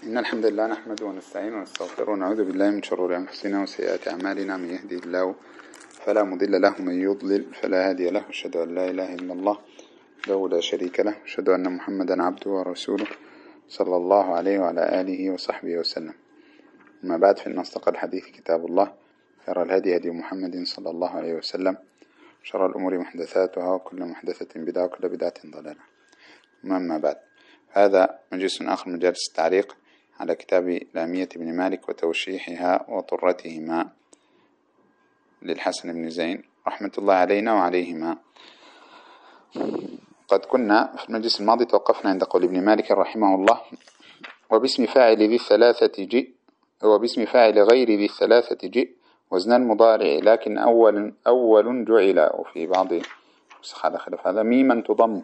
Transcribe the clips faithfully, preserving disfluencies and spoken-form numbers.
إن الحمد لله نحمده ونستعينه ونستغفره ونعوذ بالله من شرور أنفسنا وسيئات أعمالنا. من يهدي الله فلا مضل له ومن يضلل فلا هادي له. أشهد أن لا إله إلا الله وحده لا شريك له، أشهد أن محمدا عبده ورسوله صلى الله عليه وعلى آله وصحبه وسلم. أما بعد، فإن أصدق الحديث كتاب الله، خير الهدي هدي محمد صلى الله عليه وسلم، شر الأمور محدثاتها وكل محدثة بدعة وكل بدعة ضلالة. أما بعد، هذا مجلس آخر من مجالس التعليق على كتاب لامية بن مالك وتوشيحها وطرتهما للحسن بن زين رحمة الله علينا وعليهما. قد كنا في المجلس الماضي توقفنا عند قول ابن مالك رحمه الله: وباسم فاعل ذي الثلاثة جئ، وباسم فاعل غير ذي الثلاثة جئ وزن المضارع لكن أول أول جعل، وفي بعض نسخ على خلاف هذا ميما تضم،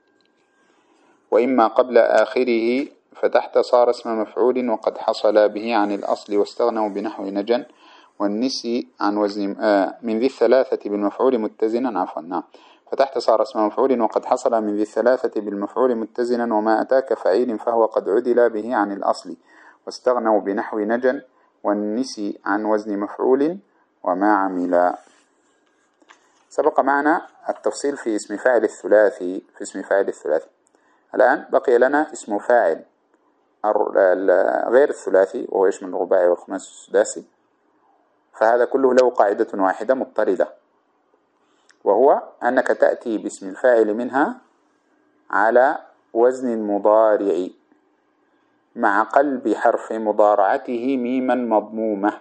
وإما قبل آخره فتحت صار اسم مفعول وقد حصل به عن الأصل واستغنوا بنحو نجن والنسي عن وزن آه من ذي الثلاثة بالمفعول متزنا. عفوا نعم فتحت صار اسم مفعول وقد حصل من ذي الثلاثة بالمفعول متزنا، وما أتاك فعيل فهو قد عدل به عن الأصل واستغنوا بنحو نجن والنسي عن وزن مفعول وما عمل. سبق معنا التفصيل في اسم فاعل الثلاثي في اسم فاعل الثلاثي. الآن بقي لنا اسم فاعل غير الثلاثي وهو يشمل الرباعي والخماسي والسداسي، فهذا كله له قاعدة واحدة مضطردة، وهو أنك تأتي باسم الفاعل منها على وزن المضارع مع قلب حرف مضارعته ميما مضمومة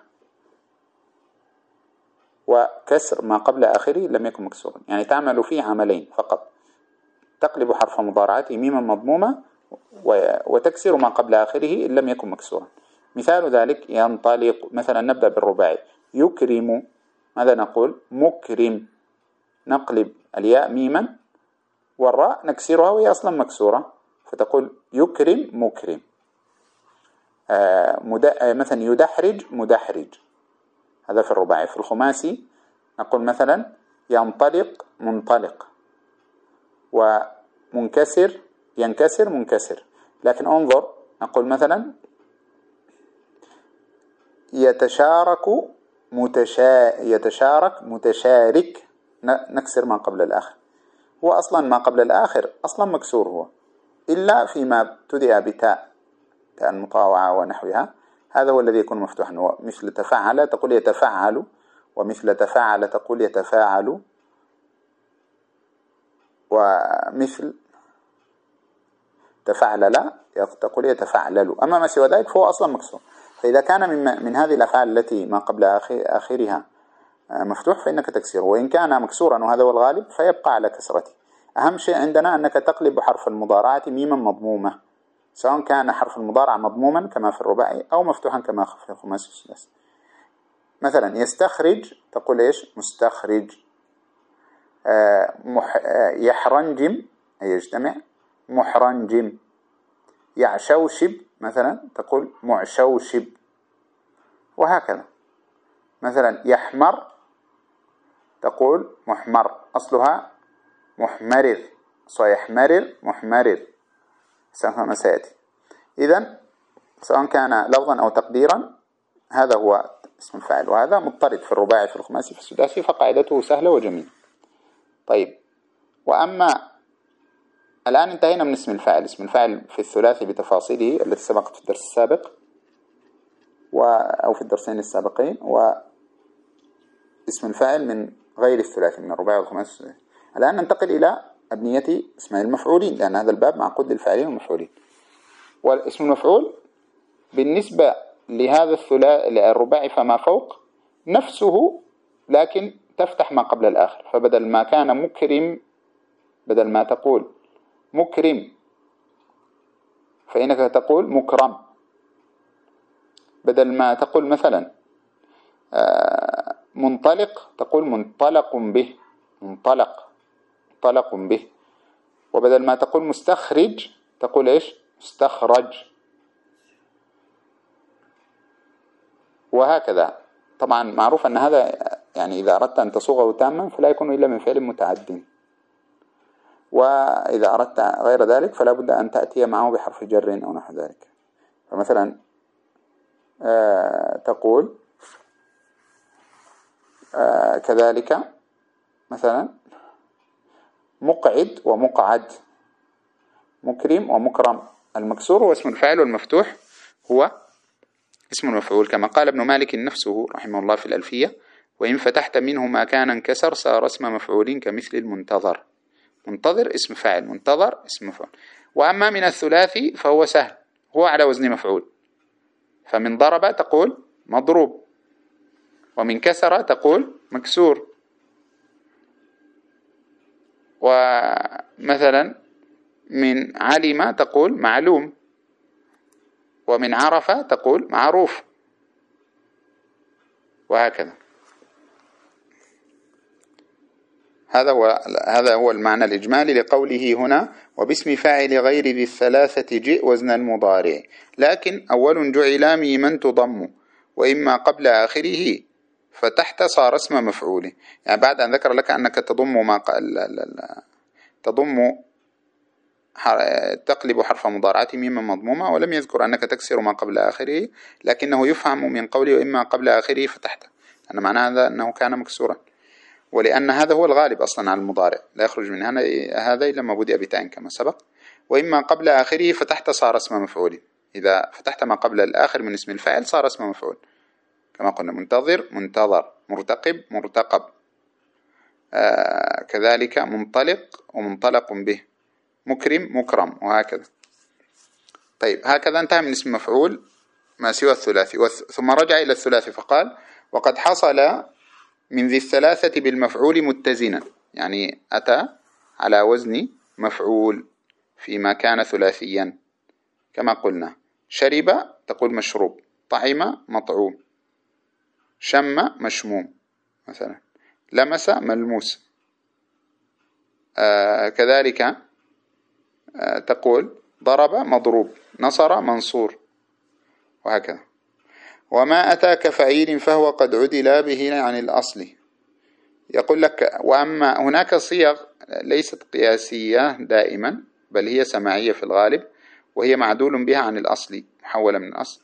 وكسر ما قبل آخره لم يكن مكسورا، يعني تعمل فيه عملين فقط: تقلب حرف مضارعته ميما مضمومة وتكسر ما قبل آخره إن لم يكن مكسورا. مثال ذلك: ينطلق مثلا. نبدأ بالرباعي: يكرم، ماذا نقول؟ مكرم. نقلب الياء ميما والراء نكسرها وهي أصلا مكسورة، فتقول يكرم مكرم. آه مد... آه مثلا يدحرج مدحرج، هذا في الرباعي. في الخماسي نقول مثلا ينطلق منطلق، ومنكسر ينكسر منكسر. لكن انظر، نقول مثلا يتشارك متشا... يتشارك متشارك، نكسر ما قبل الآخر، هو أصلا ما قبل الآخر أصلا مكسور هو، إلا فيما ابتدأ بتاء، تاء المطاوعة ونحوها، هذا هو الذي يكون مفتوحا. مثل تفعل تقول يتفعل، ومثل تفاعل تقول يتفاعل، ومثل تفعلل تقول يتفعلل. أما ما سوى ذلك فهو أصلا مكسور. فإذا كان من, من هذه الأفعال التي ما قبل آخرها مفتوح فإنك تكسره، وإن كان مكسورا وهذا هو الغالب فيبقى على كسرته. أهم شيء عندنا أنك تقلب حرف المضارعة ميما مضمومة، سواء كان حرف المضارعة مضموما كما في الرباعي أو مفتوحا كما في الخماسي والسداسي. مثلا يستخرج تقول إيش؟ مستخرج. آه مح آه يحرنجم أي يجتمع محرنجم. يعشوشب مثلا تقول معشوشب، وهكذا. مثلا يحمر تقول محمر، أصلها محمرر، سيحمرر محمرر، سوف سيأتي. إذن سواء كان لفظا أو تقديرا هذا هو اسم الفاعل، وهذا مضطرد في الرباعي في الخماسي في السداسي، فقاعدته سهلة وجميلة. طيب، وأما الآن انتهينا من اسم الفاعل. اسم الفاعل في الثلاثي بتفاصيله التي سبقت في الدرس السابق و... أو في الدرسين السابقين، واسم الفاعل من غير الثلاثي من الرباعي والخماسي. الآن ننتقل إلى أبنية اسماء المفعولين، لأن هذا الباب معقود للفاعلين والمفعولين. والاسم المفعول بالنسبة لهذا الثلاثي الرباعي فما فوق نفسه، لكن تفتح ما قبل الآخر. فبدل ما كان مكرم، بدل ما تقول مكرم فإنك تقول مكرم. بدل ما تقول مثلا منطلق تقول منطلق به، منطلق منطلق به. وبدل ما تقول مستخرج تقول إيش؟ مستخرج، وهكذا. طبعا معروف أن هذا يعني إذا أردت أن تصوغه تاما فلا يكون إلا من فعل متعد، وإذا أردت غير ذلك فلا بد أن تأتي معه بحرف جر أو نحو ذلك. فمثلا آه تقول آه كذلك مثلا مقعد ومقعد، مكرم ومكرم. المكسور هو اسم الفاعل والمفتوح هو اسم المفعول، كما قال ابن مالك نفسه رحمه الله في الألفية: وإن فتحت منه ما كان انكسر صار اسم مفعول كمثل المنتظر. منتظر اسم فاعل، منتظر اسم مفعول. وأما من الثلاثي فهو سهل، هو على وزن مفعول، فمن ضرب تقول مضروب، ومن كسر تقول مكسور، ومثلا من علم تقول معلوم، ومن عرف تقول معروف، وهكذا. هذا هو هذا هو المعنى الإجمالي لقوله هنا: وباسم فاعل غير ذي الثلاثة جئ وزن المضارع، لكن أول جعل ميما تضم، وإما قبل آخره فتحت صار اسم مفعول. يعني بعد أن ذكر لك أنك تضم ما قال تضم تقلب حرف مضارعة ميما مضمومة، ولم يذكر أنك تكسر ما قبل آخره، لكنه يفهم من قوله وإما قبل آخره فتحت أن معنى هذا أنه كان مكسورا، ولأن هذا هو الغالب أصلا على المضارع، لا يخرج من هنا هذا إلا ما بدأ بتاء كما سبق. وإما قبل آخره فتحت صار اسم مفعول، إذا فتحت ما قبل الآخر من اسم الفاعل صار اسم مفعول، كما قلنا: منتظر منتظر، مرتقب مرتقب، آه كذلك منطلق ومنطلق به، مكرم مكرم، وهكذا. طيب، هكذا انتهى من اسم مفعول ما سوى الثلاثي. ثم رجع إلى الثلاثي فقال: وقد حصل من ذي الثلاثة بالمفعول متزنا، يعني أتى على وزن مفعول فيما كان ثلاثيا، كما قلنا: شرب تقول مشروب، طعم مطعوم، شم مشموم مثلا، لمس ملموس، آه كذلك آه تقول ضرب مضروب، نصر منصور، وهكذا. وما أتاك فعيل فهو قد عدل به عن الأصل. يقول لك: وأما هناك صيغ ليست قياسية دائما، بل هي سماعية في الغالب، وهي معدول بها عن الأصل، محولة من الأصل.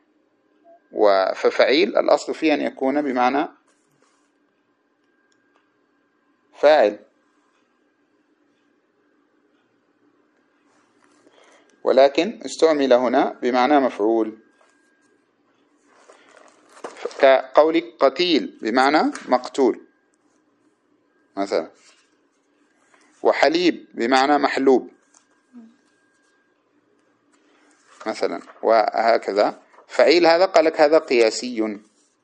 ففعيل الأصل فيه أن يكون بمعنى فاعل، ولكن استعمل هنا بمعنى مفعول، كقولك قتيل بمعنى مقتول مثلا، وحليب بمعنى محلوب مثلا، وهكذا. فعيل هذا قال لك هذا قياسي،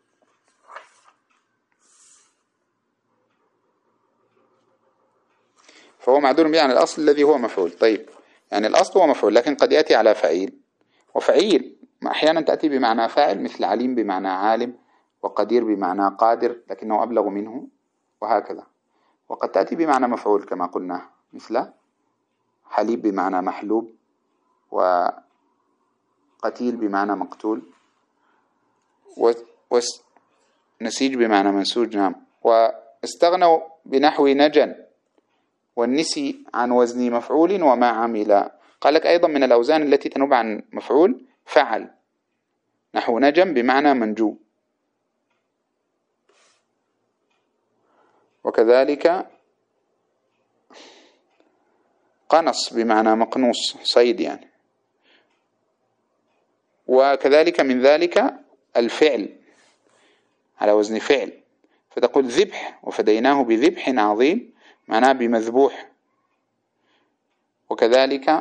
فهو معدول به عن الأصل الذي هو مفعول. طيب، يعني الأصل هو مفعول، لكن قد يأتي على فعيل، وفعيل أحيانا تأتي بمعنى فاعل، مثل عليم بمعنى عالم، وقدير بمعنى قادر لكنه أبلغ منه، وهكذا. وقد تأتي بمعنى مفعول كما قلنا، مثل حليب بمعنى محلوب، وقتيل بمعنى مقتول، ونسيج بمعنى منسوج. نعم. واستغنوا بنحو نجن والنسي عن وزن مفعول وما عمل. قال لك أيضا من الأوزان التي تنوب عن مفعول فعل، نحو نجم بمعنى منجو، وكذلك قنص بمعنى مقنوص، صيد يعني. وكذلك من ذلك الفعل على وزن فعل، فتقول ذبح وفديناه بذبح عظيم، معناه بمذبوح. وكذلك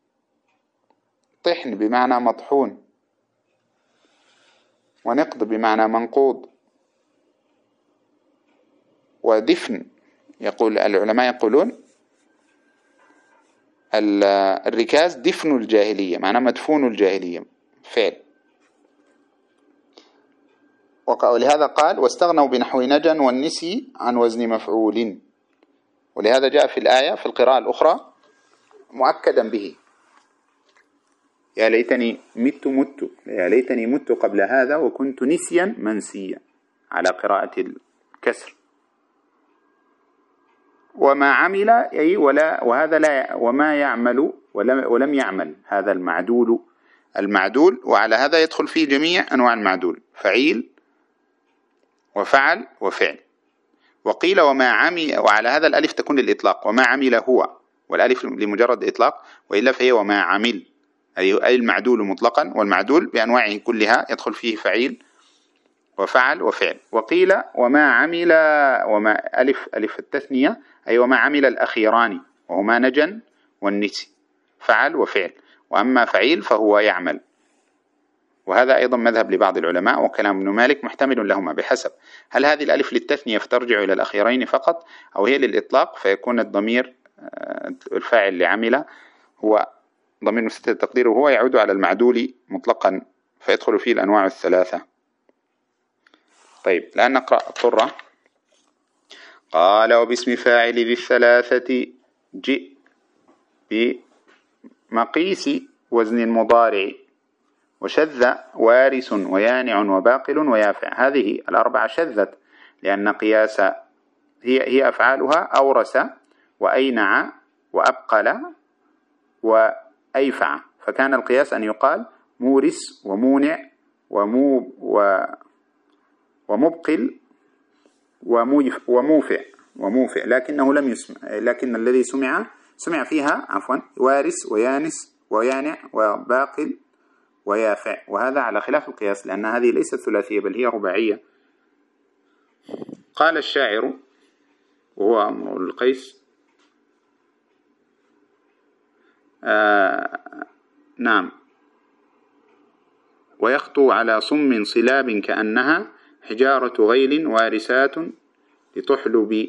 طحن بمعنى مطحون، ونقض بمعنى منقوض، ودفن، يقول العلماء يقولون الركاز دفن الجاهلية، معناه مدفون الجاهلية، فعل. ولهذا قال: واستغنوا بنحو نجن والنسي عن وزن مفعول. ولهذا جاء في الآية في القراءة الأخرى مؤكدا به: يا ليتني مت مت يا ليتني مت قبل هذا وكنت نسيا منسيا، على قراءة الكسر. وما عمل أي ولا وهذا لا وما يعمل ولم, ولم يعمل، هذا المعدول المعدول، وعلى هذا يدخل فيه جميع أنواع المعدول، فعيل وفعل وفعل. وقيل وما عمل، وعلى هذا الألف تكون للإطلاق، وما عمل هو، والألف لمجرد إطلاق، وإلا فهي وما عمل، أي المعدول مطلقا، والمعدول بأنواعه كلها يدخل فيه فعيل وفعل وفعل. وقيل وما عمل، وما ألف ألف التثنية، أي وما عمل الأخيران وهما نجن والنسي، فعل وفعل. وأما فعيل فهو يعمل، وهذا أيضا مذهب لبعض العلماء، وكلام ابن مالك محتمل لهما بحسب هل هذه الألف للتثنية فترجع إلى الأخيرين فقط، أو هي للإطلاق فيكون الضمير الفاعل لعمل هو ضمير مستتر تقديره هو يعود على المعدول مطلقا فيدخل فيه الأنواع الثلاثة. طيب الآن نقرأ الطرة. قال وباسم فاعل ذي الثلاثة جئ بمقيس وزن المضارع، وشذ وارث ويانع وباقل ويافع. هذه الأربعة شذت لأن قياس هي هي أفعالها أورث وأينع وأبقل وأيفع، فكان القياس أن يقال مورث ومونع ومو ومبقل وموفع وموفع، لكنه لم يسمع، لكن الذي سمع سمع فيها عفوا وارث ويانس ويانع وباقل ويافع، وهذا على خلاف القياس لأن هذه ليست ثلاثية بل هي رباعية. قال الشاعر وهو امرؤ القيس آه نعم ويخطو على صم صلاب كأنها حجارة غيل وارسات لتحلب.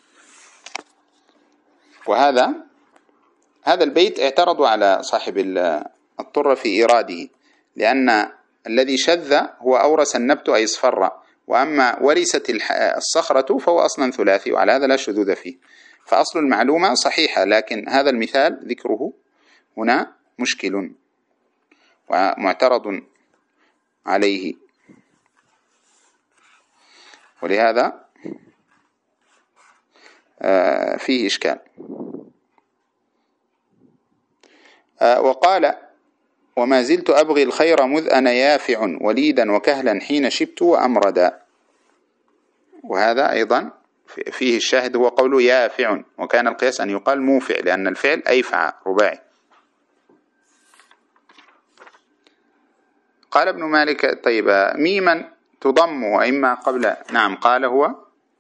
وهذا هذا البيت اعترضوا على صاحب الطرة في إيراده، لأن الذي شذ هو أورث النبت أي اصفر، وأما ورثت الصخرة فهو أصلا ثلاثي، وعلى هذا لا شذوذ فيه، فأصل المعلومة صحيحة، لكن هذا المثال ذكره هنا مشكل ومعترض عليه، ولهذا فيه إشكال. وقال وما زلت أبغي الخير مذ أنا يافع وليدا وكهلا حين شبت وأمردا. وهذا أيضا فيه الشاهد هو قول يافع، وكان القياس أن يقال موفع لأن الفعل أيفع رباعي. قال ابن مالك طيب ميما تضم وإما قبل، نعم قال هو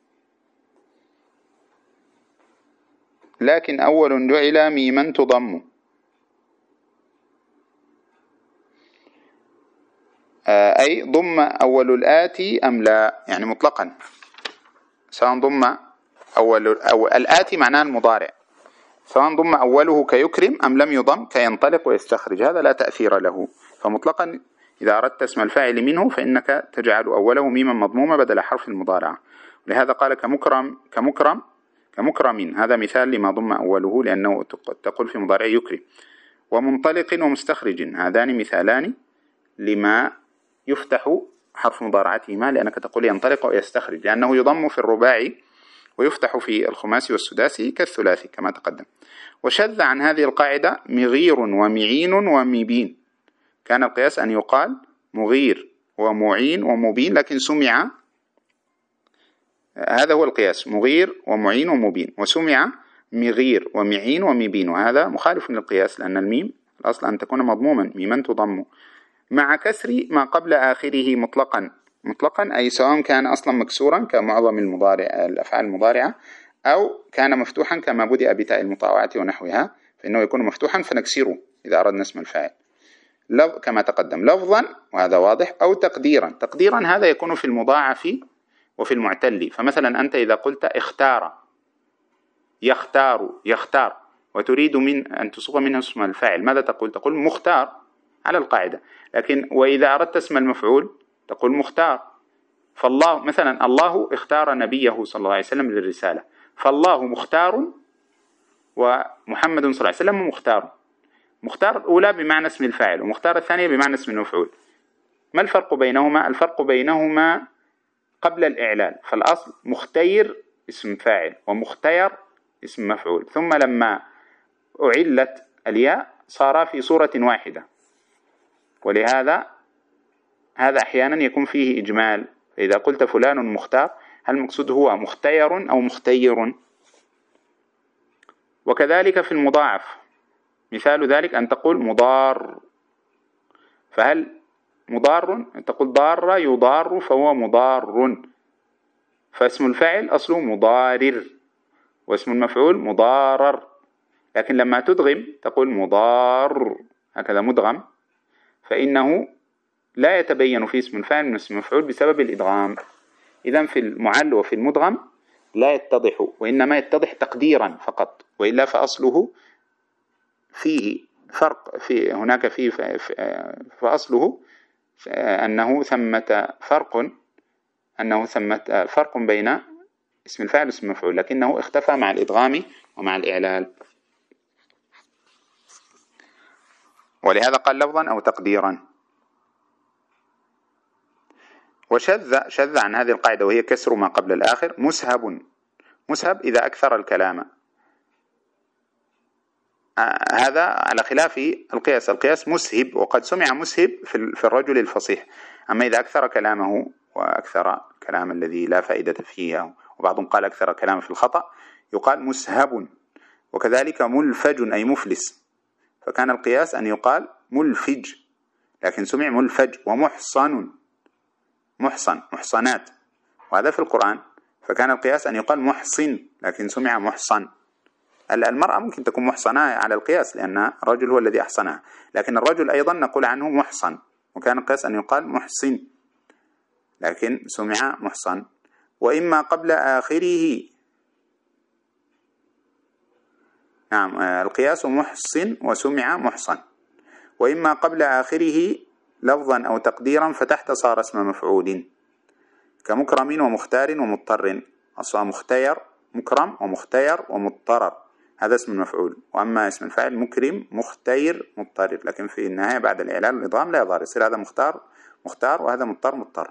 لكن أول جعل ميما تضم، أي ضم أول الآتي أم لا، يعني مطلقا سواء ضم أول أو الآتي معناه المضارع، سواء ضم أوله كيكرم أم لم يضم كينطلق ويستخرج، هذا لا تأثير له. فمطلقا إذا أردت اسم الفاعل منه فإنك تجعل أوله ميما مضمومة بدل حرف المضارعة. ولهذا قال كمكرم كمكرم كمكرم، هذا مثال لما ضم أوله لأنه تقول في مضارع يكرم. ومنطلق ومستخرج، هذان مثالان لما يفتح حرف مضارعتهما، لأنك تقول ينطلق ويستخرج لأنه يضم في الرباعي ويفتح في الخماسي والسداسي كالثلاثي كما تقدم. وشذ عن هذه القاعدة مغير ومعين ومبين، كان القياس أن يقال مغير ومعين ومبين، لكن سمع، هذا هو القياس مغير ومعين ومبين، وسمع مغير ومعين ومبين، وهذا مخالف للقياس لأن الميم الأصل أن تكون مضموما ميما تضم، مع كسر ما قبل آخره مطلقا مطلقا أي سواء كان أصلا مكسورا كمعظم المضارع الأفعال المضارعة، أو كان مفتوحا كما بدأ بتاء المطاوعة ونحوها فإنه يكون مفتوحا فنكسره إذا أردنا اسم الفاعل كما تقدم لفظا، وهذا واضح، أو تقديرا. تقديرا هذا يكون في المضاعف وفي المعتل، فمثلا أنت إذا قلت اختار يختار يختار وتريد من أن تصغ منه اسم الفاعل ماذا تقول؟ تقول مختار على القاعدة. لكن وإذا أردت اسم المفعول تقول مختار. فالله مثلا الله اختار نبيه صلى الله عليه وسلم للرسالة، فالله مختار ومحمد صلى الله عليه وسلم مختار. مختار الأولى بمعنى اسم الفاعل، ومختار الثانية بمعنى اسم المفعول. ما الفرق بينهما؟ الفرق بينهما قبل الإعلال، فالأصل مختير اسم فاعل ومختير اسم مفعول، ثم لما أعلت الياء صار في صورة واحدة، ولهذا هذا أحيانا يكون فيه إجمال. فإذا قلت فلان مختار، هل المقصود هو مختير أو مختير؟ وكذلك في المضاعف، مثال ذلك أن تقول مضار، فهل مضار؟ تقول ضار يضار فهو مضار، فاسم الفاعل أصله مضارر واسم المفعول مضارر، لكن لما تدغم تقول مضار هكذا مدغم، فإنه لا يتبين في اسم الفاعل من اسم المفعول بسبب الإدغام. إذن في المعل وفي المدغم لا يتضح، وإنما يتضح تقديرا فقط، وإلا فأصله فيه فرق، في هناك فيه فأصله أنه ثمة فرق أنه ثمة فرق بين اسم الفاعل واسم المفعول، لكنه اختفى مع الإدغام ومع الإعلال، ولهذا قال لفظا أو تقديرا. وشذ شذ عن هذه القاعدة، وهي كسر ما قبل الآخر. مسهب، مسهب إذا أكثر الكلام، آه هذا على خلاف القياس. القياس مسهب، وقد سمع مسهب في الرجل الفصيح، أما إذا أكثر كلامه وأكثر كلام الذي لا فائدة فيه، وبعضهم قال أكثر كلام في الخطأ، يقال مسهب. وكذلك ملفج أي مفلس، فكان القياس أن يقال ملفج، لكن سمع ملفج. ومحصن، محصن محصنات، وهذا في القرآن، فكان القياس أن يقال محصن، لكن سمع محصن. المرأة ممكن تكون محصنة على القياس لأن الرجل هو الذي أحصنها، لكن الرجل أيضا نقول عنه محصن، وكان القياس أن يقال محصن، لكن سمع محصن. وإما قبل آخره، نعم القياس محصن وسمع محصن. وإما قبل آخره لفظا أو تقديرا فتحت صار اسم مفعول، كمكرم ومختار ومضطر، أصلا مختير مكرم ومختير ومضطرر، هذا اسم المفعول. وأما اسم الفاعل مكرم مختير مضطرر، لكن في النهاية بعد الإعلال والإضغام لا يظهر، يصير هذا مختار مختار وهذا مضطر مضطر.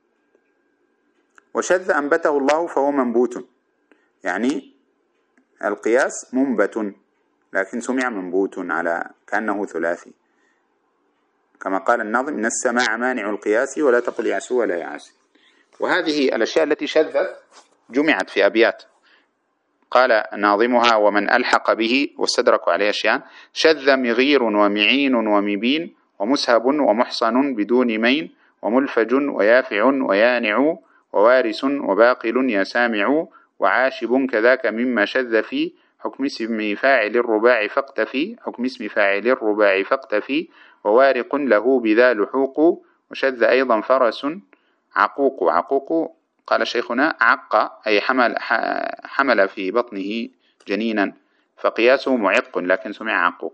وشذ أنبته الله فهو منبوت، يعني القياس منبت لكن سمع منبوت على كأنه ثلاثي، كما قال الناظم: إن السماع مانع القياس ولا تقل يعسو ولا يعاسي. وهذه الأشياء التي شذت جمعت في أبيات، قال ناظمها: ومن ألحق به، واستدرك عليه أشياء: شذ مغير ومعين ومبين ومسهب ومحصن بدون مين وملفج ويافع ويانع ووارث وباقل يا سامع وعاشب كذاك مما شذ في حكم اسم فاعل الرباع فاقتفي حكم اسم فاعل الرباع فاقتفي ووارق له بذا لحوق وشذ أيضا فرس عقوق. عقوق قال شيخنا عق أي حمل, حمل في بطنه جنينا، فقياسه معق لكن سمع عقوق.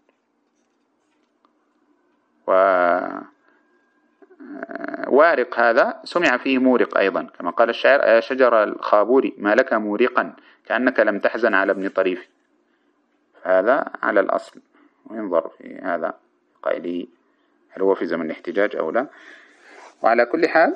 ووارق هذا سمع فيه مورق أيضا، كما قال الشاعر: يا شجر الخابور ما لك مورقا كأنك لم تحزن على ابن طريف. هذا على الأصل، وينظر في هذا قائله هل هو في زمن الاحتجاج أو لا. وعلى كل حال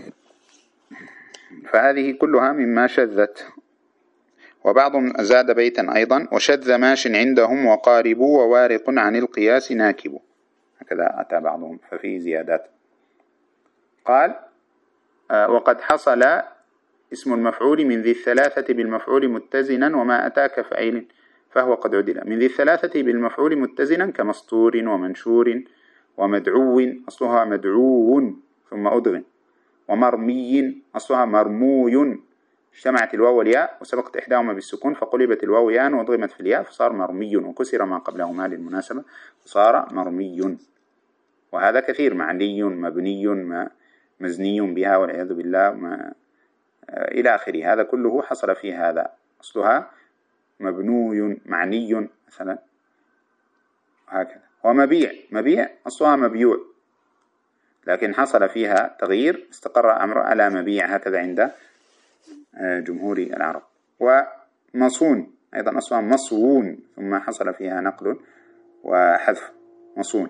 فهذه كلها مما شذت. وبعضهم زاد بيتا أيضا: وشذ ماش عندهم وقارب ووارق عن القياس ناكب، هكذا أتى بعضهم، ففيه زيادات. قال: وقد حصل اسم المفعول من ذي الثلاثة بالمفعول متزنا وما أتى كفعيل فهو قد عدل. من ذي الثلاثة بالمفعول متزنا كمسطور ومنشور ومدعو، أصلها مدعو ثم أدغم، ومرمي أصلها مرموي، اجتمعت الواو والياء وسبقت إحداهما بالسكون فقلبت الواو ياء وأدغمت في الياء فصار مرمي، وكسر ما قبلهما للمناسبة فصار مرمي. وهذا كثير: معلي مبني مزني بها والعياذ بالله ما إلى آخره، هذا كله حصل فيه هذا، أصلها مبنوي معني مثلا، هكذا. ومبيع، مبيع أصلها مبيوع لكن حصل فيها تغيير استقر أمر على مبيع، هكذا عند جمهور العرب. ومصون أيضا أصلها مصون ثم حصل فيها نقل وحذف مصون.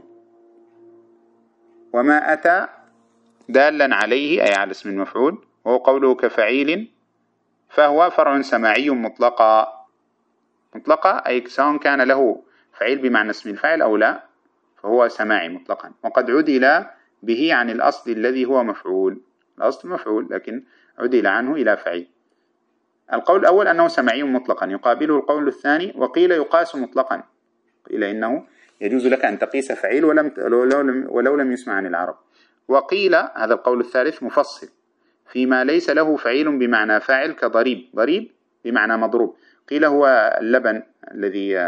وما أتى دالا عليه أي على اسم المفعول، وهو قوله كفعيل، فهو فرع سماعي مطلقا، مطلقا أي سواء كان له فعيل بمعنى اسم الفاعل أو لا، فهو سماعي مطلقا. وقد عدل به عن الأصل الذي هو مفعول، الأصل مفعول لكن عدل عنه إلى فعيل. القول الأول أنه سماعي مطلقا، يقابله القول الثاني وقيل يقاس مطلقا، قيل إنه يجوز لك أن تقيس فعيل ولم ولو لم يسمع عن العرب. وقيل هذا القول الثالث مفصل فيما ليس له فعيل بمعنى فاعل كضريب، ضريب بمعنى مضروب. قيل هو اللبن الذي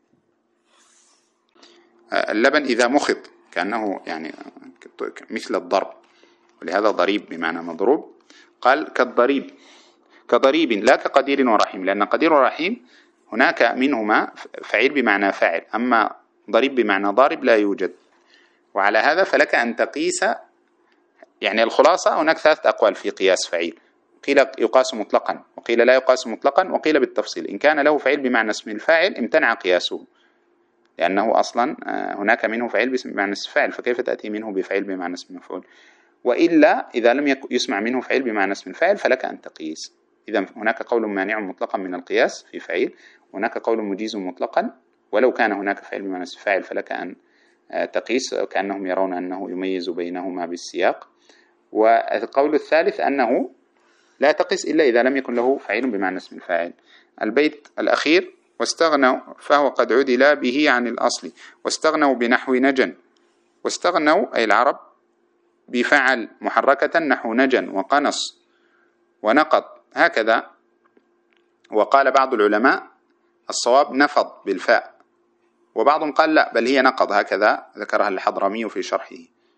اللبن إذا مخض كأنه يعني مثل الضرب، ولهذا ضريب بمعنى مضروب. قال كالضريب، كضريب لا كقدير ورحيم، لأن قدير ورحيم هناك منهما فعيل بمعنى فاعل، أما ضريب بمعنى ضارب لا يوجد. وعلى هذا فلك أن تقيس، يعني الخلاصة هناك ثلاثة أقوال في قياس فعيل، قيل يقاس مطلقا وقيل لا يقاس مطلقا وقيل بالتفصيل. إن كان له فعيل بمعنى اسم الفاعل امتنع قياسه، لأنه أصلا هناك منه فعيل بمعنى اسم الفاعل، فكيف تأتي منه بفعيل بمعنى اسم المفعول؟ وإلا إذا لم يسمع منه فعيل بمعنى اسم الفاعل فلك أن تقيس. إذا هناك قول مانع مطلقا من القياس في فعيل، هناك قول مجيز مطلقا ولو كان هناك فعيل بمعنى اسم الفاعل فلك أن تقيس، كأنهم يرون أنه يميز بينهما بالسياق. والقول الثالث أنه لا تقيس إلا إذا لم يكن له فعيل بمعنى اسم الفاعل. البيت الأخير واستغنوا فهو قد عدل به عن الأصل، واستغنوا بنحو نجن، واستغنوا أي العرب بفعل محركة نحو نجن وقنص ونقض هكذا. وقال بعض العلماء الصواب نفض بالفاء، وبعضهم قال لا بل هي نقض، هكذا ذكرها الحضرمي في شرحه.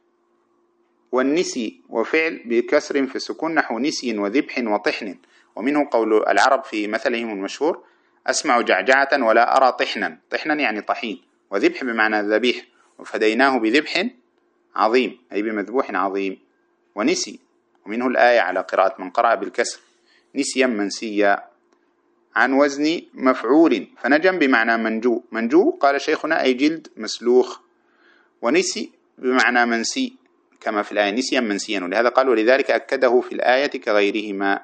والنسي وفعل بكسر في السكون نحو نسي وذبح وطحن، ومنه قول العرب في مثلهم المشهور أسمع جعجعة ولا أرى طحنا، طحنا يعني طحين، وذبح بمعنى ذبيح، وفديناه بذبح عظيم أي بمذبوح عظيم. ونسي ومنه الآية على قراءة من قرأ بالكسر نسيا منسيا، عن وزن مفعول، فنجم بمعنى منجو، منجو قال شيخنا أي جلد مسلوخ. ونسي بمعنى منسي كما في الآية نسيا منسيا، ولهذا قال ولذلك أكده في الآية كغيرهما.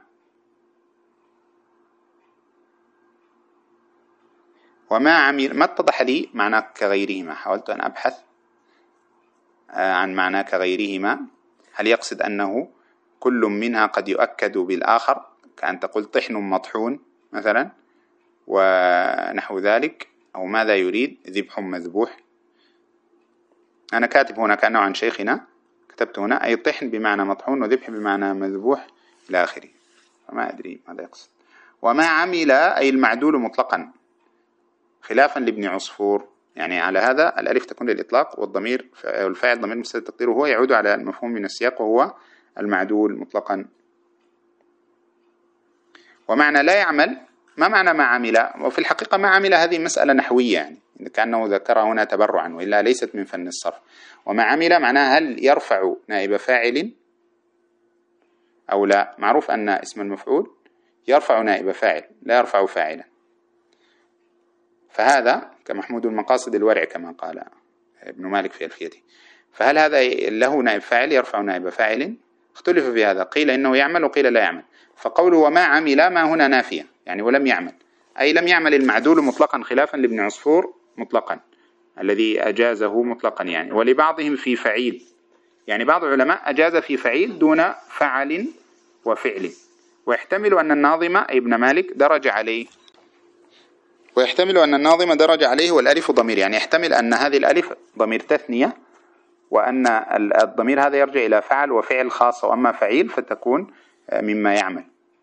وما عمل ما اتضح لي معنى كغيرهما، حاولت أن أبحث عن معنى كغيرهما، هل يقصد أنه كل منها قد يؤكد بالآخر، كأن تقول طحن مطحون مثلا ونحو ذلك، أو ماذا يريد ذبح مذبوح. أنا كاتب هنا كأنه عن شيخنا، كتبت هنا أي طحن بمعنى مطحون وذبح بمعنى مذبوح إلى آخره، فما أدري ماذا يقصد. وما عمل أي المعدول مطلقا خلافا لابن عصفور، يعني على هذا الألف تكون للإطلاق والضمير والفاعل ضمير مستتر تقديره هو يعود على المفهوم من السياق وهو المعدول مطلقا. ومعنى لا يعمل، ما معنى ما عمل؟ وفي الحقيقة ما عمل هذه مسألة نحوية، يعني كأنه ذكرها هنا تبرعا وإلا ليست من فن الصرف. وما عمل معناها هل يرفع نائب فاعل أو لا؟ معروف أن اسم المفعول يرفع نائب فاعل لا يرفع فاعلا، فهذا كمحمود المقاصد الورع كما قال ابن مالك في ألفيته. فهل هذا له نائب فاعل يرفع نائب فاعل؟ اختلف في هذا، قيل إنه يعمل وقيل لا يعمل. فقوله وما عمل ما هنا نافية، يعني ولم يعمل أي لم يعمل المعدول مطلقا خلافا لابن عصفور مطلقا الذي أجازه مطلقا يعني. ولبعضهم في فعيل، يعني بعض العلماء أجاز في فعيل دون فعل وفعل. ويحتمل أن الناظم ابن مالك درج عليه، ويحتمل أن الناظم درج عليه والألف ضمير، يعني يحتمل أن هذه الألف ضمير تثنية وأن الضمير هذا يرجع إلى فعل وفعل خاصة، وأما فعيل فتكون مما يعمل.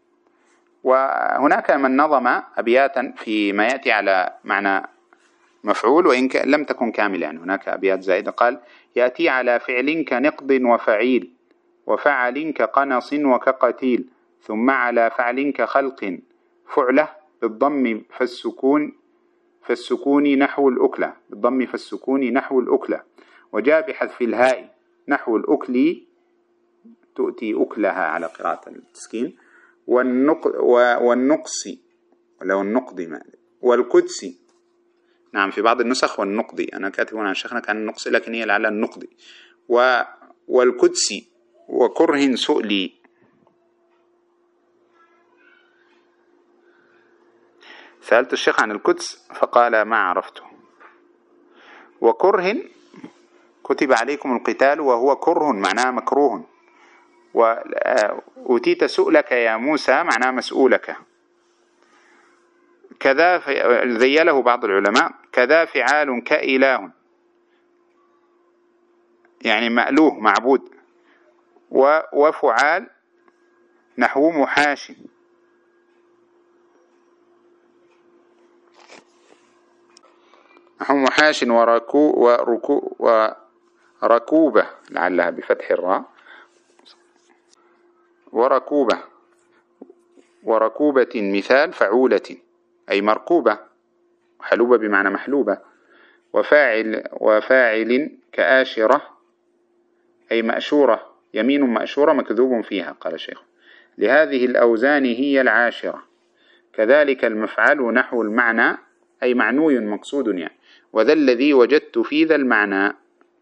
وهناك من نظم أبياتا فيما يأتي على معنى مفعول وإن لم تكن كاملة، يعني هناك أبيات زائدة، قال يأتي على فعل كنقض وفعيل، وفعل كقنص وكقتيل، ثم على فعل كخلق فعله بالضم فالسكون فالسكون نحو الأكلة، بالضم فالسكون نحو الأكلة، وجاء بحذف الهاء نحو الأكل تؤتي أكلها على قراءة التسكين، والنقص ولو النقض والقدس، نعم في بعض النسخ والنقضي، أنا كاتب عن شيخنا كان النقص لكن هي على النقضي، والقدس وكره سؤلي. سألت الشيخ عن القدس فقال ما عرفته. وكره كتب عليكم القتال وهو كره معناه مكروه، وأوتيت سؤلك يا موسى معناه مسؤولك. كذا ذيله بعض العلماء كذا فعال كإله يعني مألوه معبود، وفعال نحو محاش نحو محاش وركو وركو وركوبة لعلها بفتح الراء وركوبة وركوبة مثال فعولة أي مركوبة، حلوبة بمعنى محلوبة. وفاعل وفاعل كآشرة أي مأشورة، يمين مأشورة مكذوب فيها. قال الشيخ لهذه الأوزان هي العاشرة. كذلك المفعل نحو المعنى أي معنوي مقصود يعني، وذا الذي وجدت في ذا المعنى.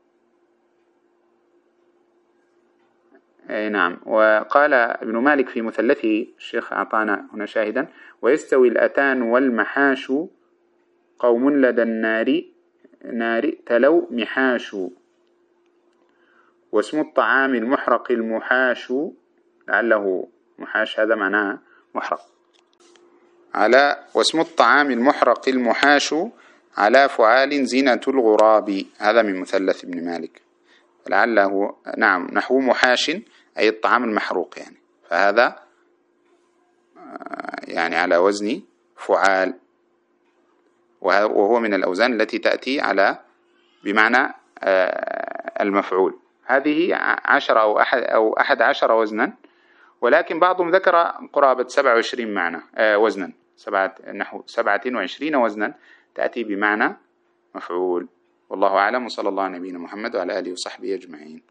أي نعم. وقال ابن مالك في مثلثه، الشيخ أعطانا هنا شاهدا: ويستوي الأتان والمحاش قوم لدى النار نار تلو محاش. واسم الطعام المحرق المحاش، لعله محاش هذا معناه محرق. على واسم الطعام المحرق المحاش على فعال زينة الغراب، هذا من مثلث ابن مالك، لعله نعم نحو محاش أي الطعام المحروق يعني، فهذا يعني على وزن فعال، وهو من الأوزان التي تأتي على بمعنى المفعول. هذه عشرة أو أحد أو أحد عشر وزنا، ولكن بعضهم ذكر قرابة سبعة وعشرين معنى وزنا، سبعة نحو سبعة وعشرين وزنا تأتي بمعنى مفعول. والله أعلم، وصلى الله على نبينا محمد وعلى آله وصحبه أجمعين.